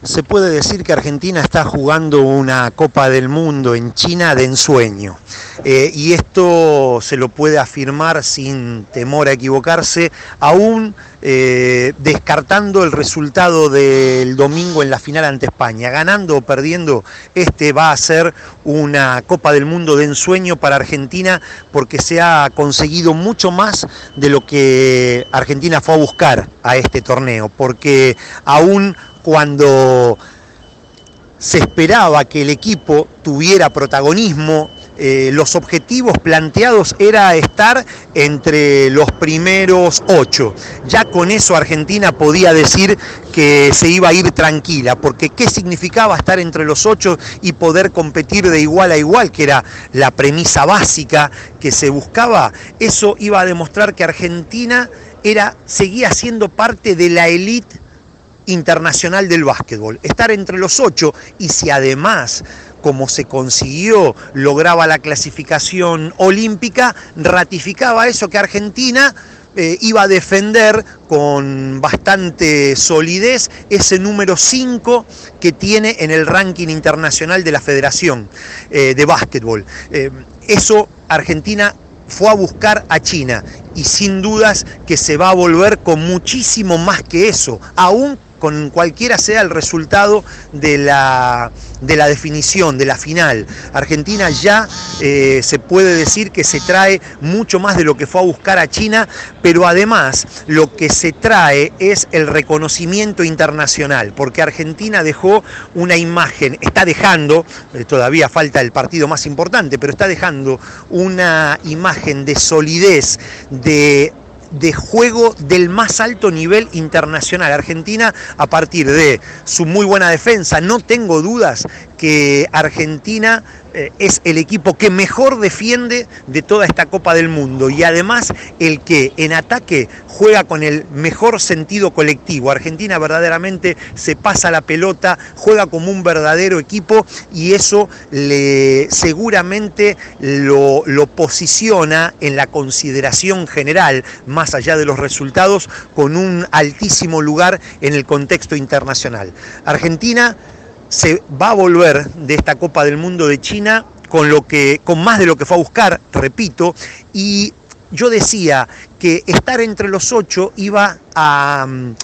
se puede decir que Argentina está jugando una Copa del Mundo en China de ensueño. Y esto se lo puede afirmar sin temor a equivocarse, aún descartando el resultado del domingo en la final ante España. Ganando o perdiendo, este va a ser una Copa del Mundo de ensueño para Argentina, porque se ha conseguido mucho más de lo que Argentina fue a buscar a este torneo, porque aún cuando se esperaba que el equipo tuviera protagonismo, los objetivos planteados era estar entre los primeros 8. Ya con eso Argentina podía decir que se iba a ir tranquila, porque ¿qué significaba estar entre los 8 y poder competir de igual a igual, que era la premisa básica que se buscaba? Eso iba a demostrar que Argentina seguía siendo parte de la élite internacional del básquetbol, estar entre los 8, y si además, como se consiguió, lograba la clasificación olímpica, ratificaba eso, que Argentina iba a defender con bastante solidez ese número 5 que tiene en el ranking internacional de la Federación de Básquetbol. Eso Argentina fue a buscar a China, y sin dudas que se va a volver con muchísimo más que eso, aún con cualquiera sea el resultado de la definición, de la final. Argentina ya se puede decir que se trae mucho más de lo que fue a buscar a China, pero además lo que se trae es el reconocimiento internacional, porque Argentina dejó una imagen, está dejando, todavía falta el partido más importante, pero está dejando una imagen de solidez, de juego del más alto nivel internacional. Argentina, a partir de su muy buena defensa, no tengo dudas que Argentina es el equipo que mejor defiende de toda esta Copa del Mundo, y además el que en ataque juega con el mejor sentido colectivo. Argentina verdaderamente se pasa la pelota, juega como un verdadero equipo, y eso seguramente lo posiciona en la consideración general, más allá de los resultados, con un altísimo lugar en el contexto internacional. Argentina se va a volver de esta Copa del Mundo de China con más de lo que fue a buscar, repito, y yo decía que estar entre los 8 iba a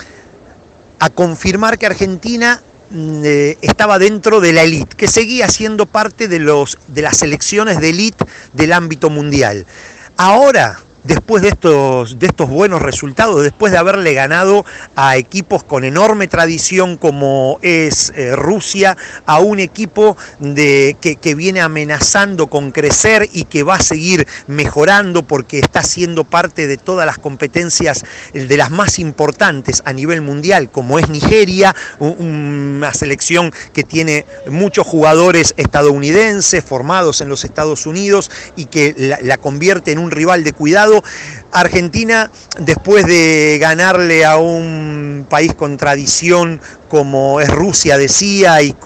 confirmar que Argentina estaba dentro de la élite, que seguía siendo parte de las selecciones de élite del ámbito mundial. Ahora, después de estos buenos resultados, después de haberle ganado a equipos con enorme tradición como es Rusia, a un equipo que viene amenazando con crecer y que va a seguir mejorando porque está siendo parte de todas las competencias, de las más importantes a nivel mundial, como es Nigeria, una selección que tiene muchos jugadores estadounidenses formados en los Estados Unidos y que la convierte en un rival de cuidado. Argentina, después de ganarle a un país con tradición como es Rusia, decía, y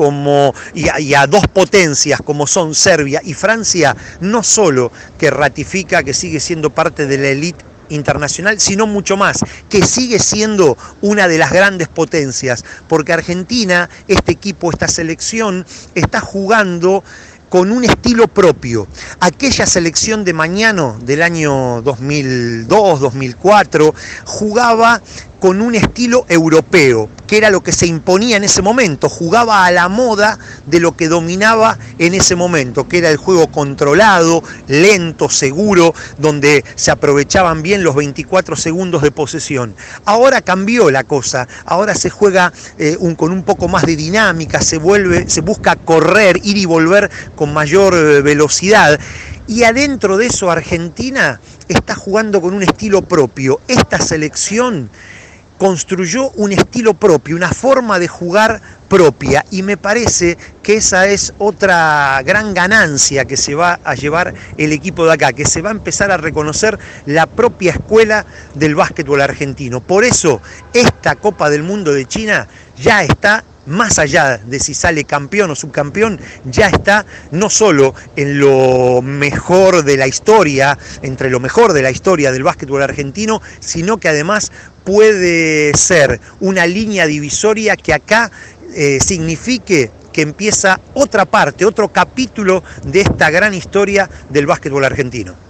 a dos potencias como son Serbia y Francia, no solo que ratifica que sigue siendo parte de la élite internacional, sino mucho más, que sigue siendo una de las grandes potencias, porque Argentina, este equipo, esta selección, está jugando con un estilo propio. Aquella selección de Mañano del año 2002, 2004, jugaba con un estilo europeo, que era lo que se imponía en ese momento, jugaba a la moda de lo que dominaba en ese momento, que era el juego controlado, lento, seguro, donde se aprovechaban bien los 24 segundos de posesión. Ahora cambió la cosa, ahora se juega con un poco más de dinámica, se busca correr, ir y volver con mayor velocidad, y adentro de eso Argentina está jugando con un estilo propio. Esta selección construyó un estilo propio, una forma de jugar propia, y me parece que esa es otra gran ganancia que se va a llevar el equipo de acá, que se va a empezar a reconocer la propia escuela del básquetbol argentino. Por eso esta Copa del Mundo de China ya está, más allá de si sale campeón o subcampeón, ya está no solo en lo mejor de la historia, entre lo mejor de la historia del básquetbol argentino, sino que además puede ser una línea divisoria que acá signifique que empieza otra parte, otro capítulo de esta gran historia del básquetbol argentino.